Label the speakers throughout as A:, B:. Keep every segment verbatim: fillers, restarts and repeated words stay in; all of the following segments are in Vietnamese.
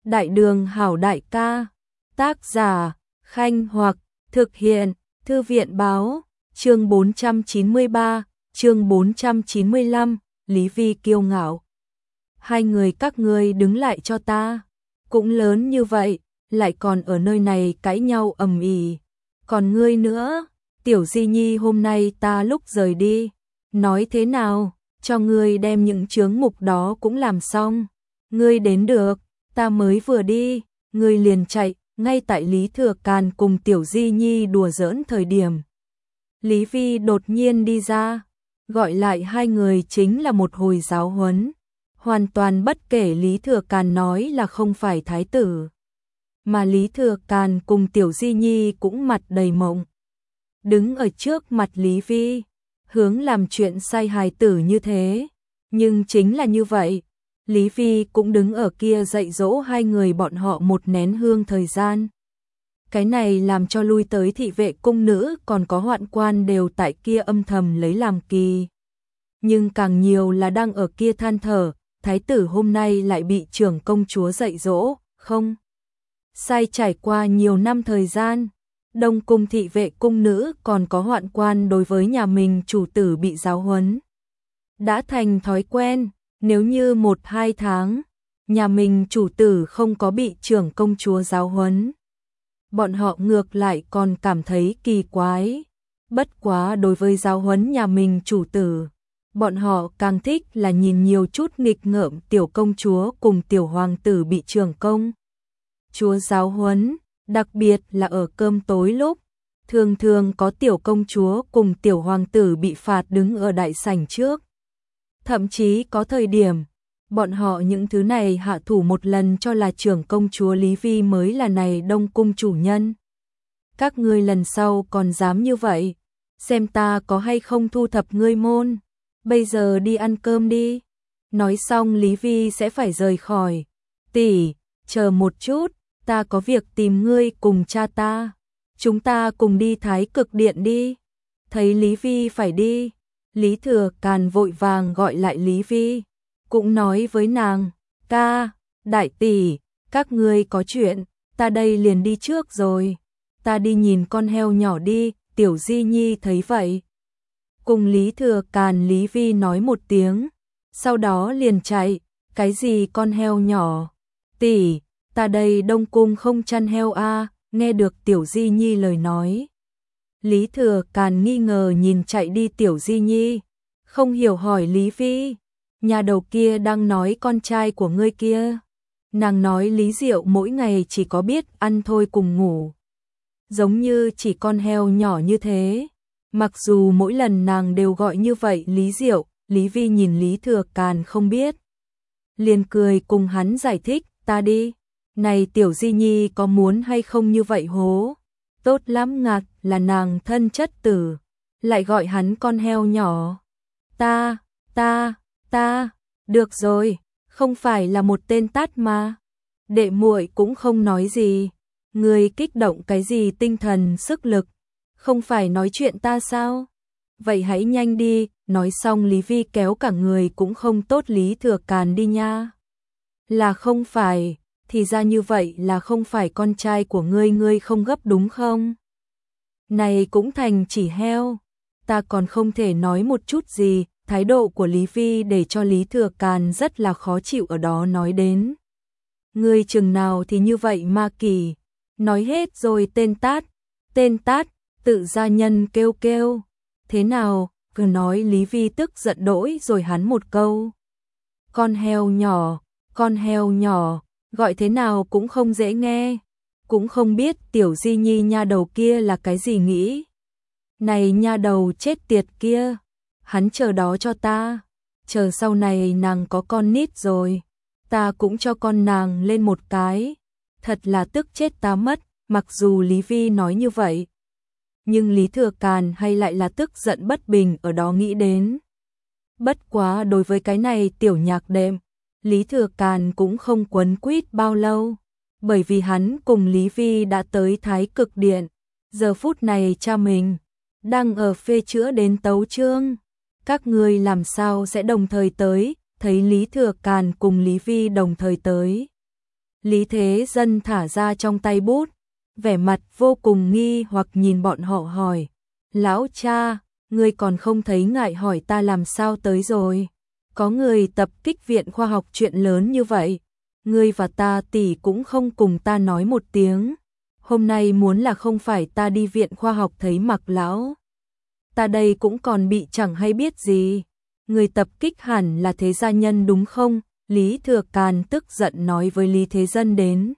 A: Đại đường hảo đại ca, tác giả, Khanh Hoặc, thực hiện, Thư viện báo, chương bốn trăm chín mươi ba, chương bốn trăm chín mươi lăm, Lý Vi kiêu ngạo. Hai người các ngươi đứng lại cho ta, cũng lớn như vậy, lại còn ở nơi này cãi nhau ầm ĩ. Còn ngươi nữa, Tiểu Di Nhi hôm nay ta lúc rời đi, nói thế nào, cho ngươi đem những chướng mục đó cũng làm xong. Ngươi đến được, ta mới vừa đi, ngươi liền chạy, ngay tại Lý Thừa Càn cùng Tiểu Di Nhi đùa giỡn thời điểm. Lý Vi đột nhiên đi ra, gọi lại hai người chính là một hồi giáo huấn, hoàn toàn bất kể Lý Thừa Càn nói là không phải thái tử. Mà Lý Thừa Càn cùng Tiểu Di Nhi cũng mặt đầy mộng. Đứng ở trước mặt Lý Vi, hướng làm chuyện sai hài tử như thế. Nhưng chính là như vậy, Lý Vi cũng đứng ở kia dạy dỗ hai người bọn họ một nén hương thời gian. Cái này làm cho lui tới thị vệ cung nữ còn có hoạn quan đều tại kia âm thầm lấy làm kỳ. Nhưng càng nhiều là đang ở kia than thở, thái tử hôm nay lại bị trưởng công chúa dạy dỗ, không? Sai trải qua nhiều năm thời gian, đông cung thị vệ cung nữ còn có hoạn quan đối với nhà mình chủ tử bị giáo huấn. Đã thành thói quen, nếu như một hai tháng, nhà mình chủ tử không có bị trưởng công chúa giáo huấn. Bọn họ ngược lại còn cảm thấy kỳ quái. Bất quá đối với giáo huấn nhà mình chủ tử, bọn họ càng thích là nhìn nhiều chút nghịch ngợm tiểu công chúa cùng tiểu hoàng tử bị trưởng công chúa giáo huấn, đặc biệt là ở cơm tối lúc, thường thường có tiểu công chúa cùng tiểu hoàng tử bị phạt đứng ở đại sảnh trước. Thậm chí có thời điểm, bọn họ những thứ này hạ thủ một lần cho là trưởng công chúa Lý Vi mới là này đông cung chủ nhân. Các ngươi lần sau còn dám như vậy, xem ta có hay không thu thập ngươi môn, bây giờ đi ăn cơm đi. Nói xong Lý Vi sẽ phải rời khỏi. Tỷ, chờ một chút, ta có việc tìm ngươi cùng cha ta, chúng ta cùng đi Thái Cực Điện đi. Thấy Lý Vi phải đi, Lý Thừa Càn vội vàng gọi lại Lý Vi, cũng nói với nàng, ca, đại tỷ, các ngươi có chuyện, ta đây liền đi trước rồi, ta đi nhìn con heo nhỏ đi. Tiểu Di Nhi thấy vậy, cùng Lý Thừa Càn Lý Vi nói một tiếng, sau đó liền chạy. Cái gì con heo nhỏ? Tỷ, ta đây đông cung không chăn heo a. Nghe được Tiểu Di Nhi lời nói, Lý Thừa Càn nghi ngờ nhìn chạy đi Tiểu Di Nhi, không hiểu hỏi Lý Vi, nhà đầu kia đang nói con trai của ngươi kia. Nàng nói Lý Diệu mỗi ngày chỉ có biết ăn thôi cùng ngủ, giống như chỉ con heo nhỏ như thế. Mặc dù mỗi lần nàng đều gọi như vậy Lý Diệu, Lý Vi nhìn Lý Thừa Càn không biết, liền cười cùng hắn giải thích, ta đi. Này Tiểu Di Nhi có muốn hay không như vậy hố? Tốt lắm, ngạc là nàng thân chất tử, lại gọi hắn con heo nhỏ. Ta, ta, ta, được rồi, không phải là một tên tát mà. Đệ muội cũng không nói gì, người kích động cái gì tinh thần sức lực, không phải nói chuyện ta sao? Vậy hãy nhanh đi. Nói xong Lý Vi kéo cả người cũng không tốt Lý Thừa Càn đi nha. Là không phải, thì ra như vậy là không phải con trai của ngươi, ngươi không gấp đúng không? Này cũng thành chỉ heo, ta còn không thể nói một chút gì. Thái độ của Lý Vi để cho Lý Thừa Càn rất là khó chịu, ở đó nói đến, ngươi chừng nào thì như vậy ma kỳ. Nói hết rồi tên tát, tên tát, tự gia nhân kêu kêu. Thế nào, cứ nói Lý Vi tức giận đỗi rồi hắn một câu. Con heo nhỏ, con heo nhỏ, gọi thế nào cũng không dễ nghe. Cũng không biết Tiểu Di Nhi nha đầu kia là cái gì nghĩ. Này nha đầu chết tiệt kia, hắn chờ đó cho ta, chờ sau này nàng có con nít rồi, ta cũng cho con nàng lên một cái. Thật là tức chết ta mất. Mặc dù Lý Vi nói như vậy, nhưng Lý Thừa Càn hay lại là tức giận bất bình, ở đó nghĩ đến. Bất quá đối với cái này tiểu nhạc đệm, Lý Thừa Càn cũng không quấn quýt bao lâu, bởi vì hắn cùng Lý Vi đã tới Thái Cực Điện. Giờ phút này cha mình đang ở phê chữa đến tấu chương. Các ngươi làm sao sẽ đồng thời tới? Thấy Lý Thừa Càn cùng Lý Vi đồng thời tới, Lý Thế Dân thả ra trong tay bút, vẻ mặt vô cùng nghi hoặc nhìn bọn họ hỏi, lão cha, ngươi còn không thấy ngại hỏi ta làm sao tới rồi? Có người tập kích viện khoa học chuyện lớn như vậy, ngươi và ta tỷ cũng không cùng ta nói một tiếng. Hôm nay muốn là không phải ta đi viện khoa học thấy Mặc lão, ta đây cũng còn bị chẳng hay biết gì. Người tập kích hẳn là Thế gia nhân đúng không? Lý Thừa Càn tức giận nói với Lý Thế Dân đến.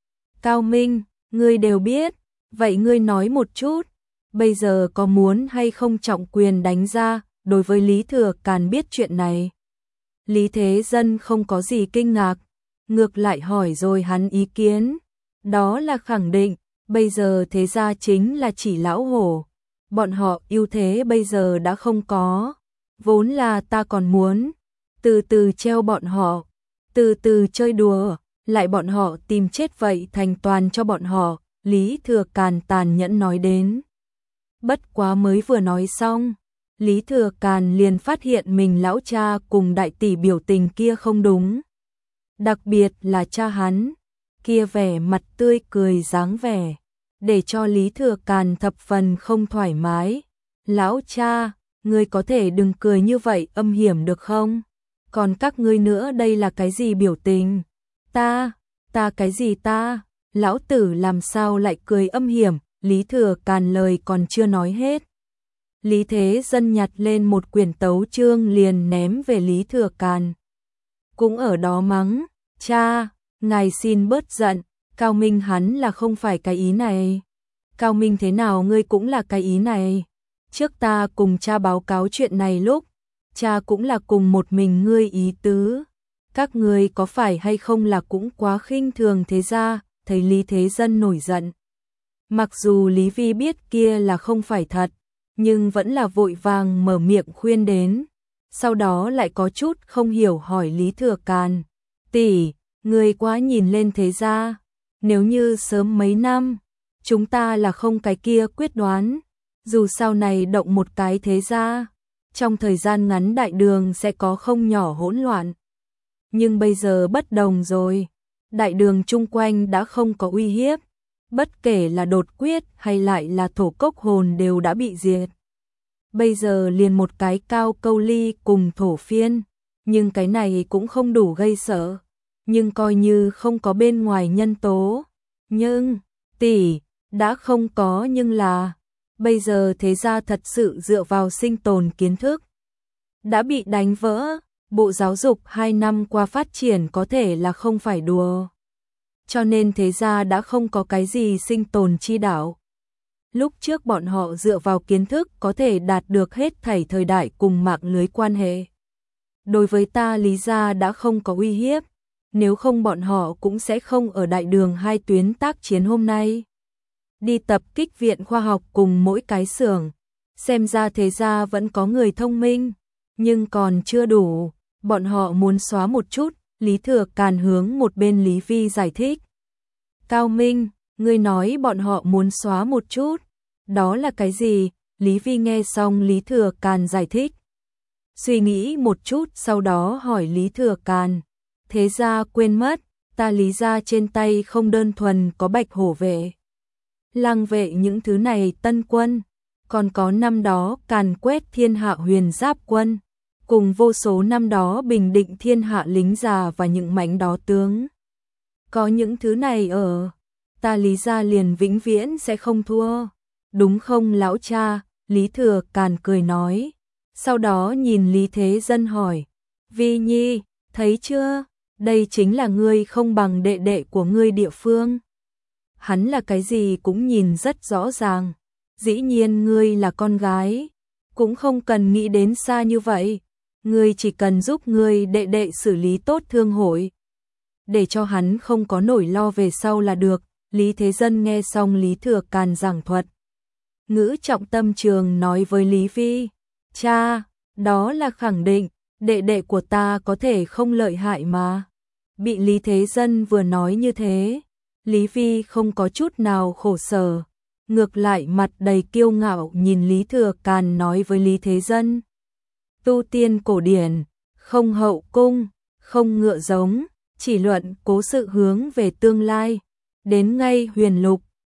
A: Cao Minh, ngươi đều biết, vậy ngươi nói một chút, bây giờ có muốn hay không trọng quyền đánh ra? Đối với Lý Thừa Càn biết chuyện này, Lý Thế Dân không có gì kinh ngạc, ngược lại hỏi rồi hắn ý kiến. Đó là khẳng định, bây giờ Thế gia chính là chỉ lão hổ, bọn họ ưu thế bây giờ đã không có, vốn là ta còn muốn từ từ treo bọn họ, từ từ chơi đùa, lại bọn họ tìm chết vậy thành toàn cho bọn họ, Lý Thừa Càn tàn nhẫn nói đến. Bất quá mới vừa nói xong, Lý Thừa Càn liền phát hiện mình lão cha cùng đại tỷ biểu tình kia không đúng. Đặc biệt là cha hắn, kia vẻ mặt tươi cười dáng vẻ, để cho Lý Thừa Càn thập phần không thoải mái. Lão cha, ngươi có thể đừng cười như vậy âm hiểm được không? Còn các ngươi nữa đây là cái gì biểu tình? Ta, ta cái gì ta? Lão tử làm sao lại cười âm hiểm? Lý Thừa Càn lời còn chưa nói hết, Lý Thế Dân nhặt lên một quyển tấu chương liền ném về Lý Thừa Càn. Cũng ở đó mắng, cha, ngài xin bớt giận, Cao Minh hắn là không phải cái ý này. Cao Minh thế nào ngươi cũng là cái ý này. Trước ta cùng cha báo cáo chuyện này lúc, cha cũng là cùng một mình ngươi ý tứ. Các ngươi có phải hay không là cũng quá khinh thường Thế gia? Thấy Lý Thế Dân nổi giận. Mặc dù Lý Vi biết kia là không phải thật, nhưng vẫn là vội vàng mở miệng khuyên đến. Sau đó lại có chút không hiểu hỏi Lý Thừa Càn, tỷ, ngươi quá nhìn lên Thế gia, nếu như sớm mấy năm, chúng ta là không cái kia quyết đoán, dù sau này động một cái Thế gia, trong thời gian ngắn đại đường sẽ có không nhỏ hỗn loạn. Nhưng bây giờ bất đồng rồi, đại đường chung quanh đã không có uy hiếp, bất kể là đột quyết hay lại là thổ cốc hồn đều đã bị diệt. Bây giờ liền một cái Cao Câu Ly cùng thổ phiên, nhưng cái này cũng không đủ gây sợ, nhưng coi như không có bên ngoài nhân tố. Nhưng, tỷ, đã không có nhưng là, bây giờ Thế gia thật sự dựa vào sinh tồn kiến thức, đã bị đánh vỡ, bộ giáo dục hai năm qua phát triển có thể là không phải đùa. Cho nên Thế gia đã không có cái gì sinh tồn chi đạo. Lúc trước bọn họ dựa vào kiến thức có thể đạt được hết thảy thời đại cùng mạng lưới quan hệ. Đối với ta Lý gia đã không có uy hiếp, nếu không bọn họ cũng sẽ không ở đại đường hai tuyến tác chiến hôm nay. Đi tập kích viện khoa học cùng mỗi cái xưởng, xem ra Thế gia vẫn có người thông minh, nhưng còn chưa đủ, bọn họ muốn xóa một chút. Lý Thừa Càn hướng một bên Lý Vi giải thích. Cao Minh, ngươi nói bọn họ muốn xóa một chút, đó là cái gì? Lý Vi nghe xong Lý Thừa Càn giải thích, suy nghĩ một chút sau đó hỏi Lý Thừa Càn, Thế gia quên mất, ta Lý gia trên tay không đơn thuần có Bạch Hổ vệ, Lăng vệ những thứ này tân quân, còn có năm đó càn quét thiên hạ huyền giáp quân, cùng vô số năm đó bình định thiên hạ lính già và những mảnh đó tướng. Có những thứ này ở, ta Lý gia liền vĩnh viễn sẽ không thua. Đúng không lão cha? Lý Thừa Càn cười nói. Sau đó nhìn Lý Thế Dân hỏi, Vi Nhi, thấy chưa? Đây chính là ngươi không bằng đệ đệ của ngươi địa phương. Hắn là cái gì cũng nhìn rất rõ ràng. Dĩ nhiên ngươi là con gái, cũng không cần nghĩ đến xa như vậy. Ngươi chỉ cần giúp ngươi đệ đệ xử lý tốt thương hội, để cho hắn không có nỗi lo về sau là được. Lý Thế Dân nghe xong Lý Thừa Càn giảng thuật, ngữ trọng tâm trường nói với Lý Vi, cha, đó là khẳng định, đệ đệ của ta có thể không lợi hại mà. Bị Lý Thế Dân vừa nói như thế, Lý Vi không có chút nào khổ sở, ngược lại mặt đầy kiêu ngạo nhìn Lý Thừa Càn nói với Lý Thế Dân. Tu tiên cổ điển, không hậu cung, không ngựa giống, chỉ luận cố sự hướng về tương lai. Đến ngay huyền lục,